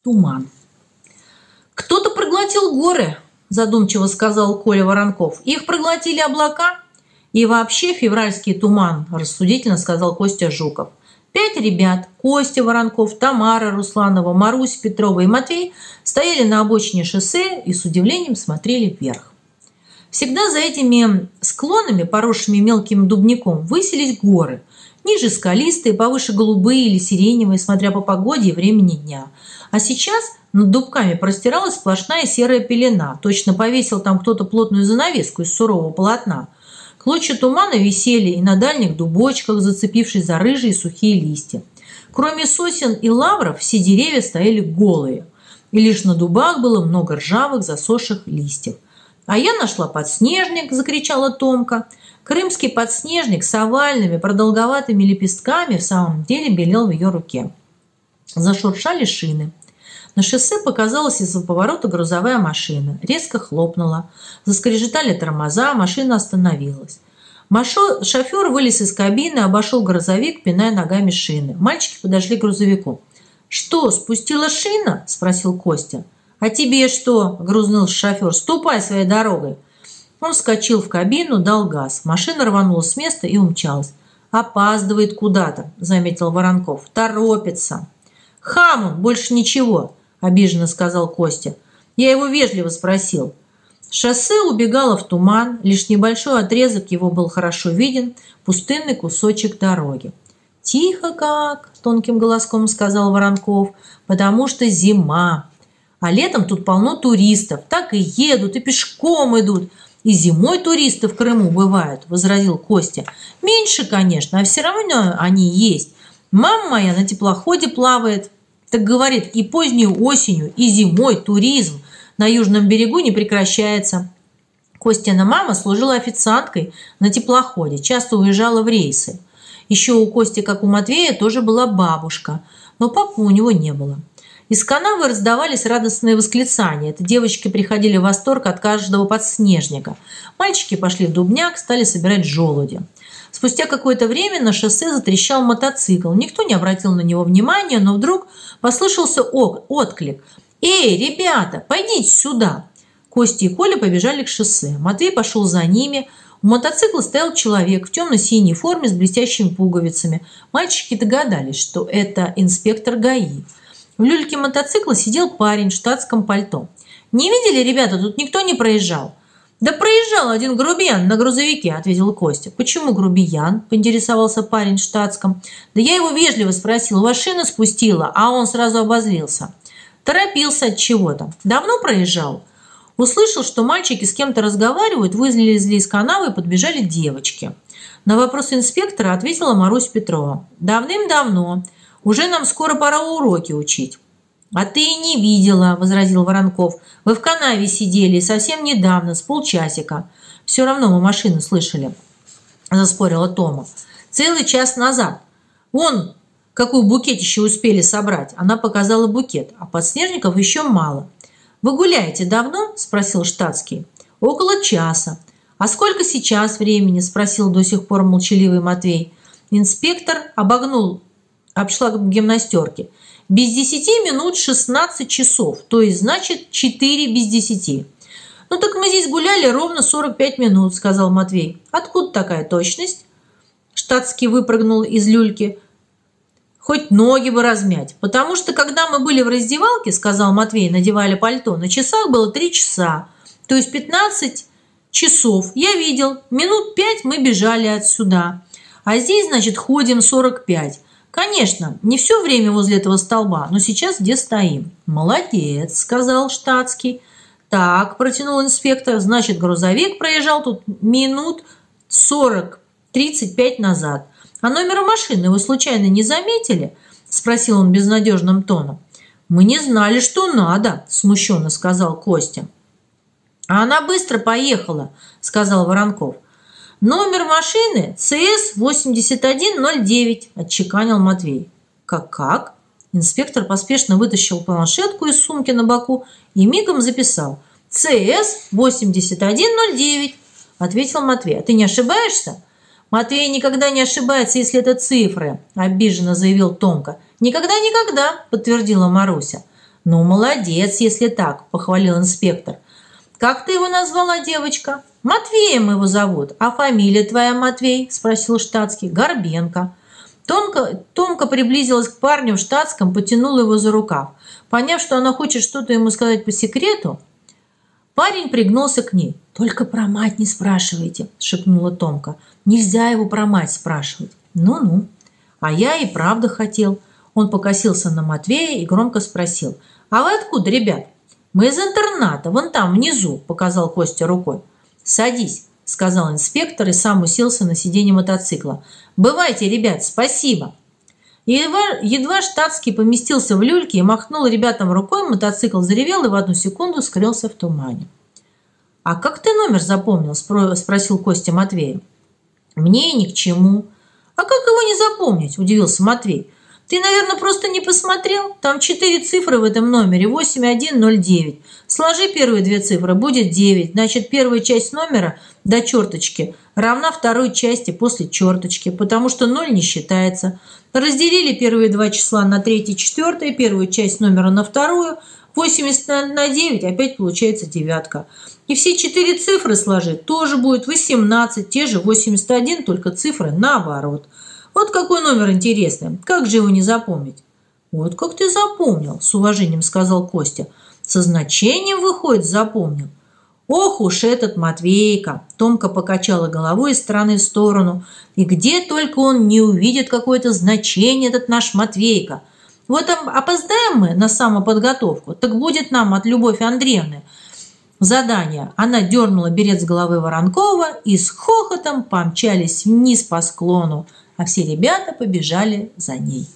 Туман. «Кто-то проглотил горы», – задумчиво сказал Коля Воронков. «Их проглотили облака?» «И вообще февральский туман», – рассудительно сказал Костя Жуков. 5 ребят – Костя Воронков, Тамара Русланова, Маруся Петрова и Матвей – стояли на обочине шоссе и с удивлением смотрели вверх. Всегда за этими склонами, поросшими мелким дубняком, высились горы. Ниже скалистые, повыше голубые или сиреневые, смотря по погоде и времени дня. А сейчас над дубками простиралась сплошная серая пелена. Точно повесил там кто-то плотную занавеску из сурового полотна. Клочья тумана висели и на дальних дубочках, зацепившись за рыжие сухие листья. Кроме сосен и лавров, все деревья стояли голые. И лишь на дубах было много ржавых, засохших листьев. «А я нашла подснежник!» – закричала Томка. Крымский подснежник с овальными продолговатыми лепестками в самом деле белел в ее руке. Зашуршали шины. На шоссе показалась из-за поворота грузовая машина. Резко хлопнула. Заскрежетали тормоза, машина остановилась. Шофер вылез из кабины, обошел грузовик, пиная ногами шины. Мальчики подошли к грузовику. «Что, спустила шина?» – спросил Костя. «А тебе что?» – огрызнулся шофер. «Ступай своей дорогой». Он вскочил в кабину, дал газ. Машина рванула с места и умчалась. «Опаздывает куда-то», – заметил Воронков. «Торопится». «Хам он, больше ничего», – обиженно сказал Костя. Я его вежливо спросил. Шоссе убегало в туман, лишь небольшой отрезок его был хорошо виден, пустынный кусочек дороги. «Тихо как», – тонким голоском сказал Воронков, – «потому что зима. А летом тут полно туристов, так и едут, и пешком идут. И зимой туристы в Крыму бывают», – возразил Костя. «Меньше, конечно, а все равно они есть. Мама моя на теплоходе плавает. Так говорит, и поздней осенью, и зимой туризм на южном берегу не прекращается». Костина мама служила официанткой на теплоходе, часто уезжала в рейсы. Еще у Кости, как у Матвея, тоже была бабушка, но папы у него не было. Из канавы раздавались радостные восклицания. Это девочки приходили в восторг от каждого подснежника. Мальчики пошли в дубняк, стали собирать желуди. Спустя какое-то время на шоссе затрещал мотоцикл. Никто не обратил на него внимания, но вдруг послышался отклик. «Эй, ребята, пойдите сюда!» Костя и Коля побежали к шоссе. Матвей пошел за ними. У мотоцикла стоял человек в темно-синей форме с блестящими пуговицами. Мальчики догадались, что это инспектор ГАИ. В люльке мотоцикла сидел парень в штатском пальто. «Не видели, ребята, тут никто не проезжал?» «Да проезжал один грубиян на грузовике», – ответил Костя. «Почему грубиян?» – поинтересовался парень в штатском. «Да я его вежливо спросил, у вас шина спустила, а он сразу обозлился. Торопился от чего-то. Давно проезжал?» Услышал, что мальчики с кем-то разговаривают, вылезли из канавы и подбежали девочки. На вопрос инспектора ответила Маруся Петрова. «Давным-давно. Уже нам скоро пора уроки учить». «А ты и не видела», – возразил Воронков. «Вы в канаве сидели совсем недавно, с полчасика». «Все равно мы машины слышали», – заспорила Тома. «Целый час назад. Вон, какую букетище успели собрать». Она показала букет, а подснежников еще мало. «Вы гуляете давно?» – спросил штатский. «Около часа». «А сколько сейчас времени?» – спросил до сих пор молчаливый Матвей. Инспектор обогнул обшлаг гимнастерки. «Без 10 минут 16 часов, то есть, значит, 4 без 10. «Ну так мы здесь гуляли ровно 45 минут», – сказал Матвей. «Откуда такая точность?» Штатский выпрыгнул из люльки. «Хоть ноги бы размять. Потому что, когда мы были в раздевалке, – сказал Матвей, – надевали пальто, на часах было 3 часа, то есть 15 часов. Я видел, минут 5 мы бежали отсюда. А здесь, значит, ходим 45. Конечно, не все время возле этого столба, но сейчас где стоим». «Молодец», – сказал штатский. «Так», – протянул инспектор, – «значит, грузовик проезжал тут минут 40-35 назад. А номер машины вы случайно не заметили?» – спросил он безнадежным тоном. «Мы не знали, что надо», – смущенно сказал Костя. «А она быстро поехала», – сказал Воронков. «Номер машины ЦС-8109», – отчеканил Матвей. «Как?» Инспектор поспешно вытащил планшетку из сумки на боку и мигом записал. «ЦС-8109», – ответил Матвей. «А ты не ошибаешься?» «Матвей никогда не ошибается, если это цифры», – обиженно заявил Томка. «Никогда-никогда», – подтвердила Маруся. «Ну, молодец, если так», – похвалил инспектор. «Как ты его назвала, девочка?» «Матвеем его зовут. А фамилия твоя, Матвей?» – спросил штатский. «Горбенко». Томка приблизилась к парню в штатском, потянула его за рукав. Поняв, что она хочет что-то ему сказать по секрету, парень пригнулся к ней. «Только про мать не спрашивайте», – шепнула Томка. «Нельзя его про мать спрашивать». «Ну-ну». «А я и правда хотел». Он покосился на Матвея и громко спросил. «А вы откуда, ребят?» «Мы из интерната, вон там, внизу», – показал Костя рукой. «Садись», – сказал инспектор и сам уселся на сиденье мотоцикла. «Бывайте, ребят, спасибо». Едва штатский поместился в люльке и махнул ребятам рукой, мотоцикл заревел и в одну секунду скрылся в тумане. «А как ты номер запомнил?» – спросил Костя Матвея. «Мне ни к чему». «А как его не запомнить?» – удивился Матвей. «Ты, наверное, просто не посмотрел. Там 4 цифры в этом номере, 8109. Сложи первые 2 цифры, будет 9. Значит, первая часть номера до черточки равна второй части после черточки, потому что 0 не считается. Разделили первые 2 числа на 3 и 4, первую часть номера на вторую. 80 на 9 опять получается девятка. И все 4 цифры сложить тоже будет 18, те же 81, только цифры наоборот. Вот какой номер интересный. Как же его не запомнить?» «Вот как ты запомнил», – с уважением сказал Костя. «Со значением, выходит, запомнил». «Ох уж этот Матвейка!» – Томка покачала головой из стороны в сторону. «И где только он не увидит какое-то значение, этот наш Матвейка. Вот опоздаем мы на самоподготовку, так будет нам от Любовь Андреевны задание». Она дернула берет с головы Воронкова и с хохотом помчались вниз по склону, а все ребята побежали за ней.